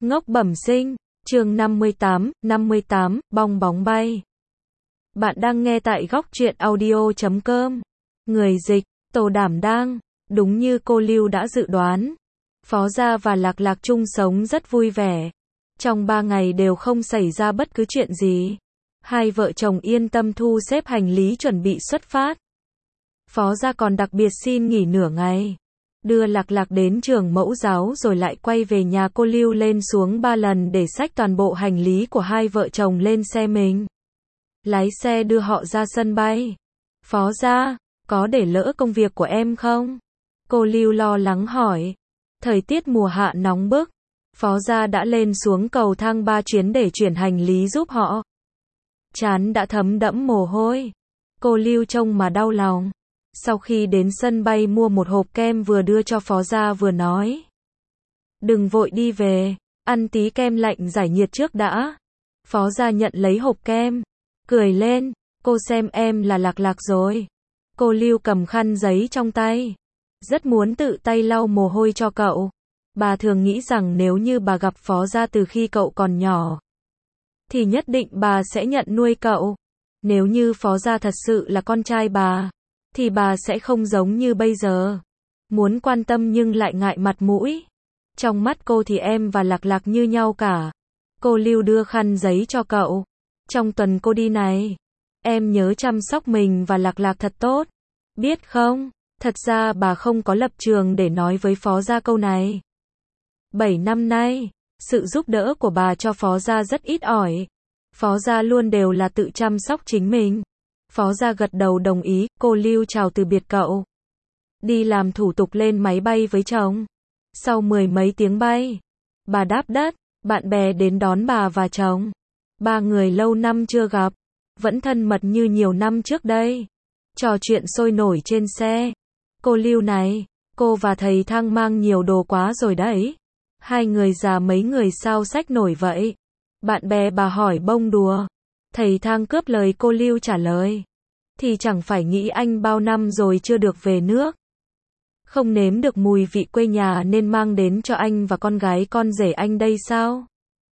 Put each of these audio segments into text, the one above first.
Ngốc bẩm sinh, chương 58, bong bóng bay. Bạn đang nghe tại góc truyện audio.com. Người dịch, Tô Đảm Đang. Đúng như cô Lưu đã dự đoán, Phó Gia và Lạc Lạc chung sống rất vui vẻ. Trong 3 ngày đều không xảy ra bất cứ chuyện gì. Hai vợ chồng yên tâm thu xếp hành lý chuẩn bị xuất phát. Phó Gia còn đặc biệt xin nghỉ nửa ngày, đưa Lạc Lạc đến trường mẫu giáo rồi lại quay về nhà cô Lưu lên xuống 3 lần để xách toàn bộ hành lý của hai vợ chồng lên xe mình. Lái xe đưa họ ra sân bay. Phó Gia, có để lỡ công việc của em không? Cô Lưu lo lắng hỏi. Thời tiết mùa hạ nóng bức, Phó Gia đã lên xuống cầu thang 3 chuyến để chuyển hành lý giúp họ. Trán đã thấm đẫm mồ hôi. Cô Lưu trông mà đau lòng. Sau khi đến sân bay mua một hộp kem vừa đưa cho Phó Gia vừa nói. Đừng vội đi về, ăn tí kem lạnh giải nhiệt trước đã. Phó Gia nhận lấy hộp kem, cười lên, cô xem em là Lạc Lạc rồi. Cô Lưu cầm khăn giấy trong tay, rất muốn tự tay lau mồ hôi cho cậu. Bà thường nghĩ rằng nếu như bà gặp Phó Gia từ khi cậu còn nhỏ, thì nhất định bà sẽ nhận nuôi cậu. Nếu như Phó Gia thật sự là con trai bà, thì bà sẽ không giống như bây giờ. Muốn quan tâm nhưng lại ngại mặt mũi. Trong mắt cô thì em và Lạc Lạc như nhau cả. Cô Lưu đưa khăn giấy cho cậu. Trong tuần cô đi này, em nhớ chăm sóc mình và Lạc Lạc thật tốt. Biết không, thật ra bà không có lập trường để nói với Phó Gia câu này. 7 năm nay, sự giúp đỡ của bà cho Phó Gia rất ít ỏi. Phó Gia luôn đều là tự chăm sóc chính mình. Phó Gia gật đầu đồng ý, cô Lưu chào từ biệt cậu. Đi làm thủ tục lên máy bay với chồng. Sau 10 mấy tiếng bay, bà đáp đất, bạn bè đến đón bà và chồng. 3 người lâu năm chưa gặp, vẫn thân mật như nhiều năm trước đây. Trò chuyện sôi nổi trên xe. Cô Lưu này, cô và thầy Thang mang nhiều đồ quá rồi đấy. Hai người già mấy người sao xách nổi vậy? Bạn bè bà hỏi bông đùa. Thầy Thang cướp lời cô Lưu trả lời. Thì chẳng phải nghĩ anh bao năm rồi chưa được về nước, không nếm được mùi vị quê nhà nên mang đến cho anh và con gái con rể anh đây sao?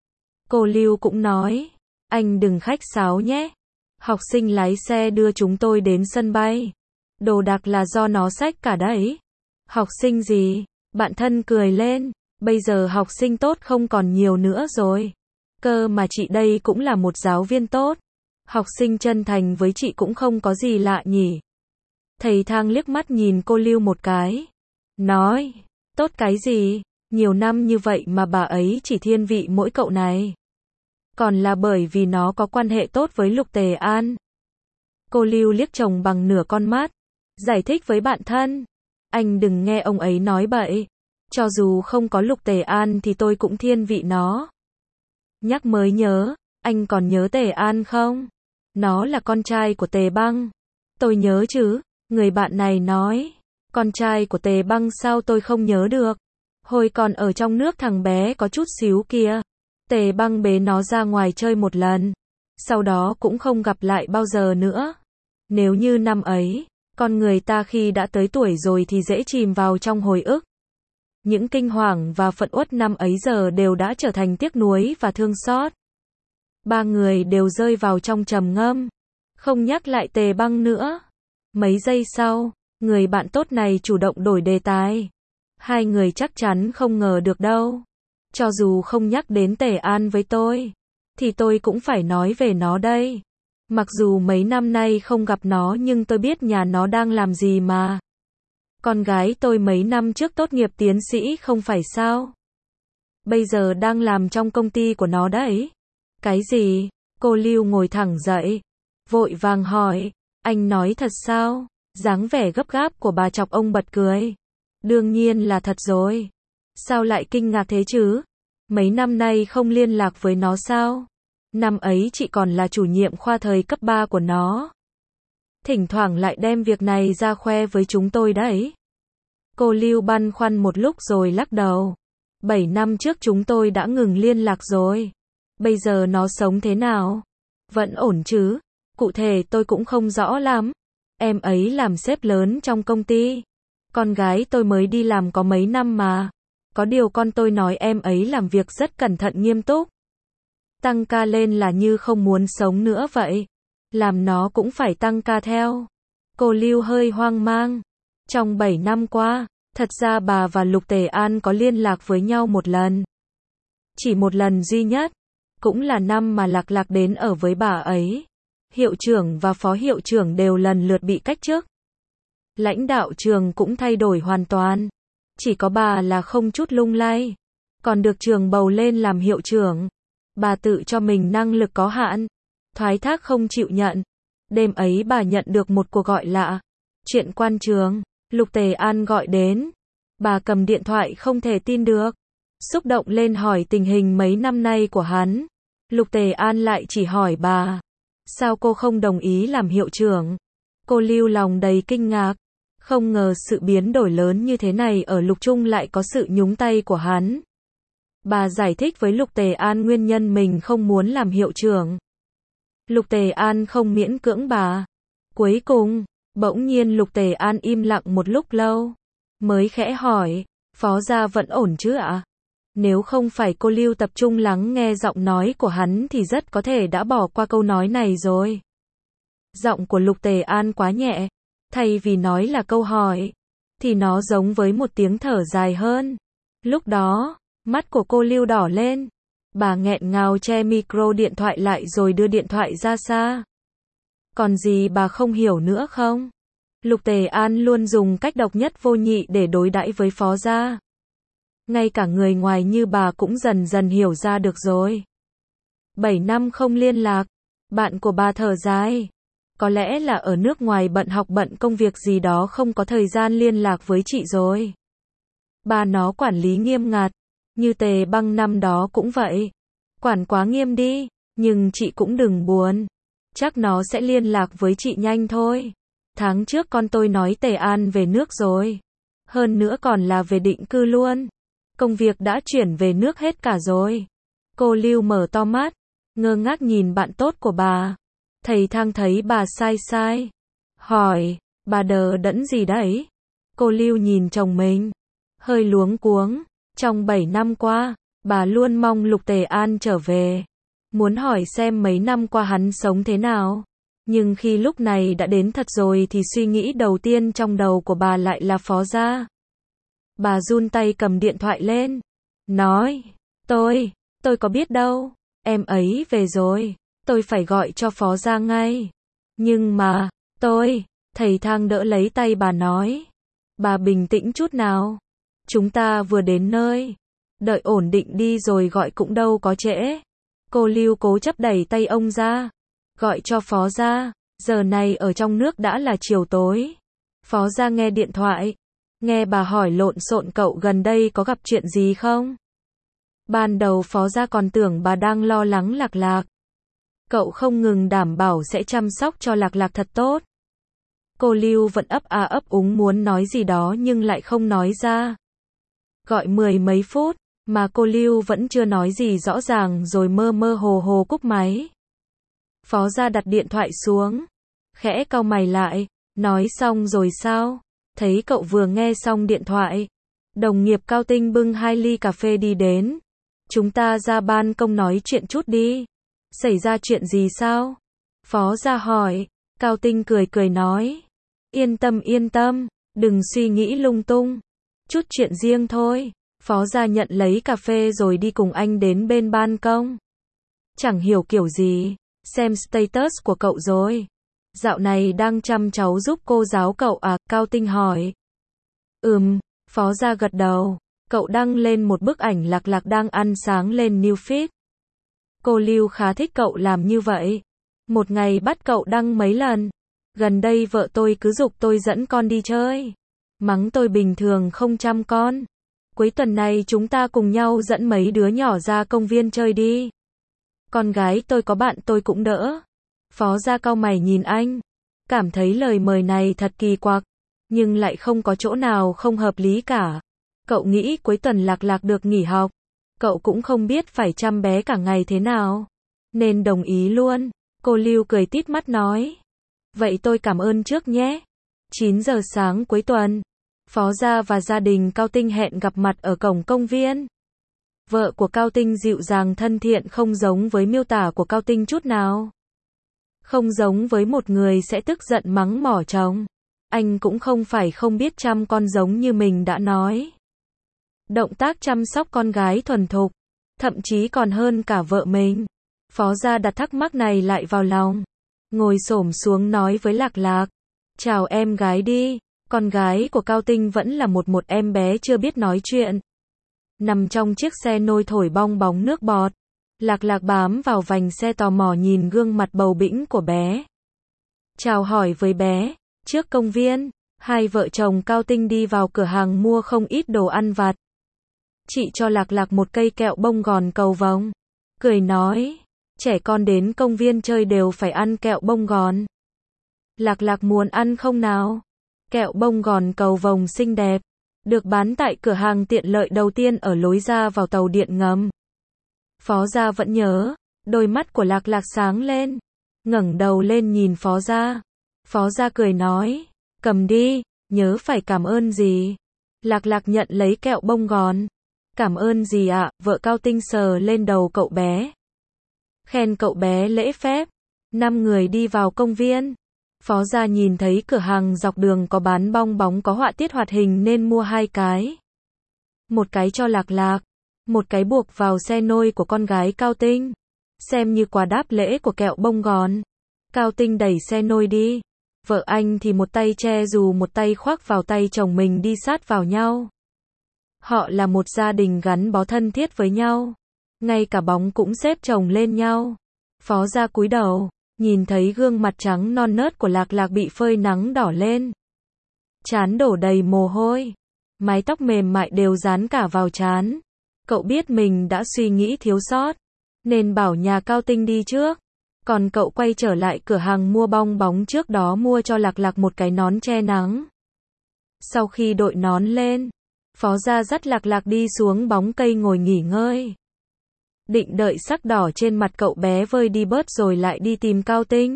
Cô Lưu cũng nói, anh đừng khách sáo nhé. Học sinh lái xe đưa chúng tôi đến sân bay. Đồ đạc là do nó xách cả đấy. Học sinh gì? Bạn thân cười lên. Bây giờ học sinh tốt không còn nhiều nữa rồi. Cơ mà chị đây cũng là một giáo viên tốt. Học sinh chân thành với chị cũng không có gì lạ nhỉ. Thầy Thang liếc mắt nhìn cô Lưu một cái. Nói, tốt cái gì, nhiều năm như vậy mà bà ấy chỉ thiên vị mỗi cậu này. Còn là bởi vì nó có quan hệ tốt với Lục Tề An. Cô Lưu liếc chồng bằng nửa con mắt. Giải thích với bạn thân. Anh đừng nghe ông ấy nói bậy. Cho dù không có Lục Tề An thì tôi cũng thiên vị nó. Nhắc mới nhớ, anh còn nhớ Tề An không? Nó là con trai của Tề Băng. Tôi nhớ chứ, người bạn này nói. Con trai của Tề Băng sao tôi không nhớ được? Hồi còn ở trong nước thằng bé có chút xíu kia. Tề Băng bế nó ra ngoài chơi một lần. Sau đó cũng không gặp lại bao giờ nữa. Nếu như năm ấy, con người ta khi đã tới tuổi rồi thì dễ chìm vào trong hồi ức. Những kinh hoàng và phẫn uất năm ấy giờ đều đã trở thành tiếc nuối và thương xót. 3 người đều rơi vào trong trầm ngâm. Không nhắc lại Tề Băng nữa. Mấy giây sau, người bạn tốt này chủ động đổi đề tài. Hai người chắc chắn không ngờ được đâu. Cho dù không nhắc đến Tề An với tôi, thì tôi cũng phải nói về nó đây. Mặc dù mấy năm nay không gặp nó nhưng tôi biết nhà nó đang làm gì mà. Con gái tôi mấy năm trước tốt nghiệp tiến sĩ không phải sao? Bây giờ đang làm trong công ty của nó đấy. Cái gì? Cô Lưu ngồi thẳng dậy, vội vàng hỏi, anh nói thật sao? Dáng vẻ gấp gáp của bà chọc ông bật cười. Đương nhiên là thật rồi. Sao lại kinh ngạc thế chứ? Mấy năm nay không liên lạc với nó sao? Năm ấy chị còn là chủ nhiệm khoa thời cấp 3 của nó. Thỉnh thoảng lại đem việc này ra khoe với chúng tôi đấy. Cô Lưu băn khoăn một lúc rồi lắc đầu. 7 năm trước chúng tôi đã ngừng liên lạc rồi. Bây giờ nó sống thế nào? Vẫn ổn chứ? Cụ thể tôi cũng không rõ lắm. Em ấy làm sếp lớn trong công ty. Con gái tôi mới đi làm có mấy năm mà. Có điều con tôi nói em ấy làm việc rất cẩn thận nghiêm túc. Tăng ca lên là như không muốn sống nữa vậy. Làm nó cũng phải tăng ca theo. Cô Lưu hơi hoang mang. Trong 7 năm qua, thật ra bà và Lục Tề An có liên lạc với nhau một lần. Chỉ một lần duy nhất. Cũng là năm mà Lạc Lạc đến ở với bà ấy. Hiệu trưởng và phó hiệu trưởng đều lần lượt bị cách chức. Lãnh đạo trường cũng thay đổi hoàn toàn. Chỉ có bà là không chút lung lay. Còn được trường bầu lên làm hiệu trưởng. Bà tự cho mình năng lực có hạn. Thoái thác không chịu nhận. Đêm ấy bà nhận được một cuộc gọi lạ. Chuyện quan trường. Lục Tề An gọi đến. Bà cầm điện thoại không thể tin được. Xúc động lên hỏi tình hình mấy năm nay của hắn. Lục Tề An lại chỉ hỏi bà. Sao cô không đồng ý làm hiệu trưởng? Cô Lưu lòng đầy kinh ngạc. Không ngờ sự biến đổi lớn như thế này ở Lục Trung lại có sự nhúng tay của hắn. Bà giải thích với Lục Tề An nguyên nhân mình không muốn làm hiệu trưởng. Lục Tề An không miễn cưỡng bà. Cuối cùng, bỗng nhiên Lục Tề An im lặng một lúc lâu. Mới khẽ hỏi, phó gia vẫn ổn chứ ạ? Nếu không phải cô Lưu tập trung lắng nghe giọng nói của hắn thì rất có thể đã bỏ qua câu nói này rồi. Giọng của Lục Tề An quá nhẹ. Thay vì nói là câu hỏi, thì nó giống với một tiếng thở dài hơn. Lúc đó, mắt của cô Lưu đỏ lên. Bà nghẹn ngào che micro điện thoại lại rồi đưa điện thoại ra xa. Còn gì bà không hiểu nữa không? Lục Tề An luôn dùng cách độc nhất vô nhị để đối đãi với phó gia. Ngay cả người ngoài như bà cũng dần dần hiểu ra được rồi. 7 năm không liên lạc. Bạn của bà thở dài. Có lẽ là ở nước ngoài bận học bận công việc gì đó không có thời gian liên lạc với chị rồi. Bà nó quản lý nghiêm ngặt. Như Tề Băng năm đó cũng vậy. Quản quá nghiêm đi. Nhưng chị cũng đừng buồn. Chắc nó sẽ liên lạc với chị nhanh thôi. Tháng trước con tôi nói Tề An về nước rồi. Hơn nữa còn là về định cư luôn. Công việc đã chuyển về nước hết cả rồi. Cô Lưu mở to mắt. Ngơ ngác nhìn bạn tốt của bà. Thầy Thang thấy bà sai sai. Hỏi, bà đờ đẫn gì đấy? Cô Lưu nhìn chồng mình. Hơi luống cuống. Trong 7 năm qua, bà luôn mong Lục Tề An trở về. Muốn hỏi xem mấy năm qua hắn sống thế nào. Nhưng khi lúc này đã đến thật rồi thì suy nghĩ đầu tiên trong đầu của bà lại là phó gia. Bà run tay cầm điện thoại lên. Nói, tôi có biết đâu. Em ấy về rồi. Tôi phải gọi cho phó gia ngay. Nhưng mà, thầy Thang đỡ lấy tay bà nói. Bà bình tĩnh chút nào. Chúng ta vừa đến nơi. Đợi ổn định đi rồi gọi cũng đâu có trễ. Cô Lưu cố chấp đẩy tay ông ra. Gọi cho phó gia. Giờ này ở trong nước đã là chiều tối. Phó gia nghe điện thoại. Nghe bà hỏi lộn xộn cậu gần đây có gặp chuyện gì không? Ban đầu phó gia còn tưởng bà đang lo lắng Lạc Lạc. Cậu không ngừng đảm bảo sẽ chăm sóc cho Lạc Lạc thật tốt. Cô Lưu vẫn ấp úng muốn nói gì đó nhưng lại không nói ra. Gọi 10 mấy phút, mà cô Lưu vẫn chưa nói gì rõ ràng rồi mơ mơ hồ hồ cúp máy. Phó gia đặt điện thoại xuống. Khẽ cau mày lại, nói xong rồi sao? Thấy cậu vừa nghe xong điện thoại. Đồng nghiệp Cao Tinh bưng 2 ly cà phê đi đến. Chúng ta ra ban công nói chuyện chút đi. Xảy ra chuyện gì sao? Phó gia hỏi. Cao Tinh cười nói. Yên tâm, đừng suy nghĩ lung tung. Chút chuyện riêng thôi. Phó gia nhận lấy cà phê rồi đi cùng anh đến bên ban công. Chẳng hiểu kiểu gì. Xem status của cậu rồi. Dạo này đang chăm cháu giúp cô giáo cậu à? Cao Tinh hỏi. Phó gia gật đầu. Cậu đăng lên một bức ảnh Lạc Lạc đang ăn sáng lên new feed. Cô Lưu khá thích cậu làm như vậy. Một ngày bắt cậu đăng mấy lần. Gần đây vợ tôi cứ giục tôi dẫn con đi chơi. Mắng tôi bình thường không chăm con. Cuối tuần này chúng ta cùng nhau dẫn mấy đứa nhỏ ra công viên chơi đi. Con gái tôi có bạn tôi cũng đỡ. Phó gia cau mày nhìn anh. Cảm thấy lời mời này thật kỳ quặc. Nhưng lại không có chỗ nào không hợp lý cả. Cậu nghĩ cuối tuần Lạc Lạc được nghỉ học. Cậu cũng không biết phải chăm bé cả ngày thế nào. Nên đồng ý luôn. Cô Lưu cười tít mắt nói. Vậy tôi cảm ơn trước nhé. 9 giờ sáng cuối tuần. Phó Gia và gia đình Cao Tinh hẹn gặp mặt ở cổng công viên. Vợ của Cao Tinh dịu dàng thân thiện không giống với miêu tả của Cao Tinh chút nào. Không giống với một người sẽ tức giận mắng mỏ chồng. Anh cũng không phải không biết chăm con giống như mình đã nói. Động tác chăm sóc con gái thuần thục, thậm chí còn hơn cả vợ mình. Phó Gia đặt thắc mắc này lại vào lòng. Ngồi xổm xuống nói với Lạc Lạc. Chào em gái đi. Con gái của Cao Tinh vẫn là một em bé chưa biết nói chuyện. Nằm trong chiếc xe nôi thổi bong bóng nước bọt. Lạc Lạc bám vào vành xe tò mò nhìn gương mặt bầu bĩnh của bé. Chào hỏi với bé. Trước công viên, hai vợ chồng Cao Tinh đi vào cửa hàng mua không ít đồ ăn vặt. Chị cho Lạc Lạc một cây kẹo bông gòn cầu vồng. Cười nói, trẻ con đến công viên chơi đều phải ăn kẹo bông gòn. Lạc Lạc muốn ăn không nào? Kẹo bông gòn cầu vồng xinh đẹp, được bán tại cửa hàng tiện lợi đầu tiên ở lối ra vào tàu điện ngầm. Phó Gia vẫn nhớ, đôi mắt của Lạc Lạc sáng lên, ngẩng đầu lên nhìn Phó Gia. Phó Gia cười nói, cầm đi, nhớ phải cảm ơn gì. Lạc Lạc nhận lấy kẹo bông gòn. Cảm ơn gì ạ? Vợ Cao Tinh sờ lên đầu cậu bé. Khen cậu bé lễ phép. 5 người đi vào công viên. Phó Gia nhìn thấy cửa hàng dọc đường có bán bong bóng có họa tiết hoạt hình nên mua 2 cái. Một cái cho Lạc Lạc, một cái buộc vào xe nôi của con gái Cao Tinh. Xem như quà đáp lễ của kẹo bông gòn. Cao Tinh đẩy xe nôi đi. Vợ anh thì một tay che dù một tay khoác vào tay chồng mình đi sát vào nhau. Họ là một gia đình gắn bó thân thiết với nhau. Ngay cả bóng cũng xếp chồng lên nhau. Phó Gia cúi đầu, nhìn thấy gương mặt trắng non nớt của Lạc Lạc bị phơi nắng đỏ lên. Trán đổ đầy mồ hôi. Mái tóc mềm mại đều dán cả vào trán. Cậu biết mình đã suy nghĩ thiếu sót, nên bảo nhà Cao Tinh đi trước. Còn cậu quay trở lại cửa hàng mua bong bóng trước đó mua cho Lạc Lạc một cái nón che nắng. Sau khi đội nón lên, Phó Gia dắt Lạc Lạc đi xuống bóng cây ngồi nghỉ ngơi. Định đợi sắc đỏ trên mặt cậu bé vơi đi bớt rồi lại đi tìm Cao Tinh.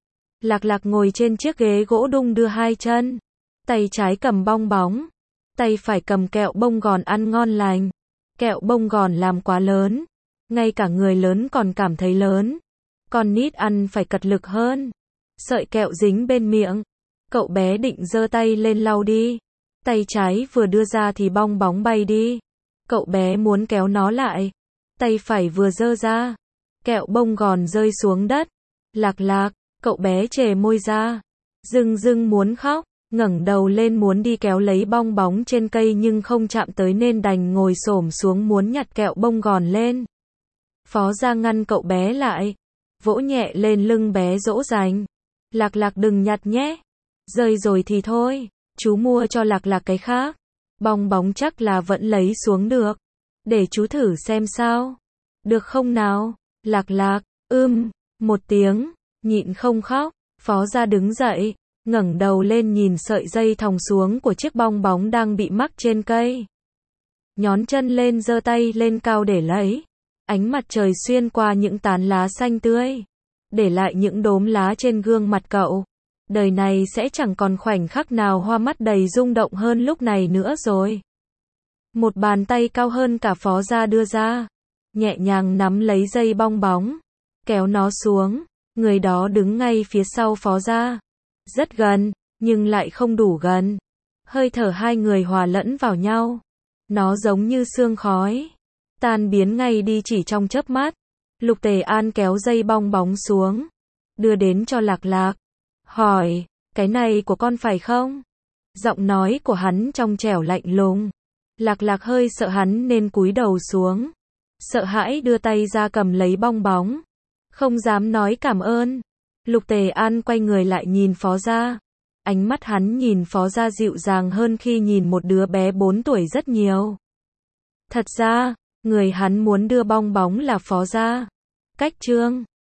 Lạc Lạc ngồi trên chiếc ghế gỗ đung đưa 2 chân. Tay trái cầm bong bóng, tay phải cầm kẹo bông gòn ăn ngon lành. Kẹo bông gòn làm quá lớn, ngay cả người lớn còn cảm thấy lớn. Con nít ăn phải cật lực hơn. Sợi kẹo dính bên miệng. Cậu bé định giơ tay lên lau đi. Tay trái vừa đưa ra thì bong bóng bay đi. Cậu bé muốn kéo nó lại. Tay phải vừa giơ ra. Kẹo bông gòn rơi xuống đất. Lạc Lạc, cậu bé chề môi ra. Dưng dưng muốn khóc. Ngẩng đầu lên muốn đi kéo lấy bong bóng trên cây nhưng không chạm tới nên đành ngồi xổm xuống muốn nhặt kẹo bông gòn lên. Phó Gia ngăn cậu bé lại. Vỗ nhẹ lên lưng bé dỗ dành. Lạc Lạc đừng nhặt nhé. Rơi rồi thì thôi. Chú mua cho Lạc Lạc cái khác. Bong bóng chắc là vẫn lấy xuống được. Để chú thử xem sao. Được không nào? Lạc Lạc, một tiếng, nhịn không khóc. Phó Gia đứng dậy, ngẩng đầu lên nhìn sợi dây thòng xuống của chiếc bong bóng đang bị mắc trên cây. Nhón chân lên giơ tay lên cao để lấy. Ánh mặt trời xuyên qua những tán lá xanh tươi, để lại những đốm lá trên gương mặt cậu. Đời này sẽ chẳng còn khoảnh khắc nào hoa mắt đầy rung động hơn lúc này nữa rồi. Một bàn tay cao hơn cả Phó Gia đưa ra, nhẹ nhàng nắm lấy dây bong bóng, kéo nó xuống. Người đó đứng ngay phía sau Phó Gia. Rất gần, nhưng lại không đủ gần. Hơi thở hai người hòa lẫn vào nhau. Nó giống như sương khói, tan biến ngay đi chỉ trong chớp mắt. Lục Tề An kéo dây bong bóng xuống, đưa đến cho Lạc Lạc. Hỏi, cái này của con phải không? Giọng nói của hắn trong trẻo lạnh lùng. Lạc Lạc hơi sợ hắn nên cúi đầu xuống. Sợ hãi đưa tay ra cầm lấy bong bóng. Không dám nói cảm ơn. Lục Tề An quay người lại nhìn Phó Gia. Ánh mắt hắn nhìn Phó Gia dịu dàng hơn khi nhìn một đứa bé 4 tuổi rất nhiều. Thật ra, người hắn muốn đưa bong bóng là Phó Gia. Cách Trương.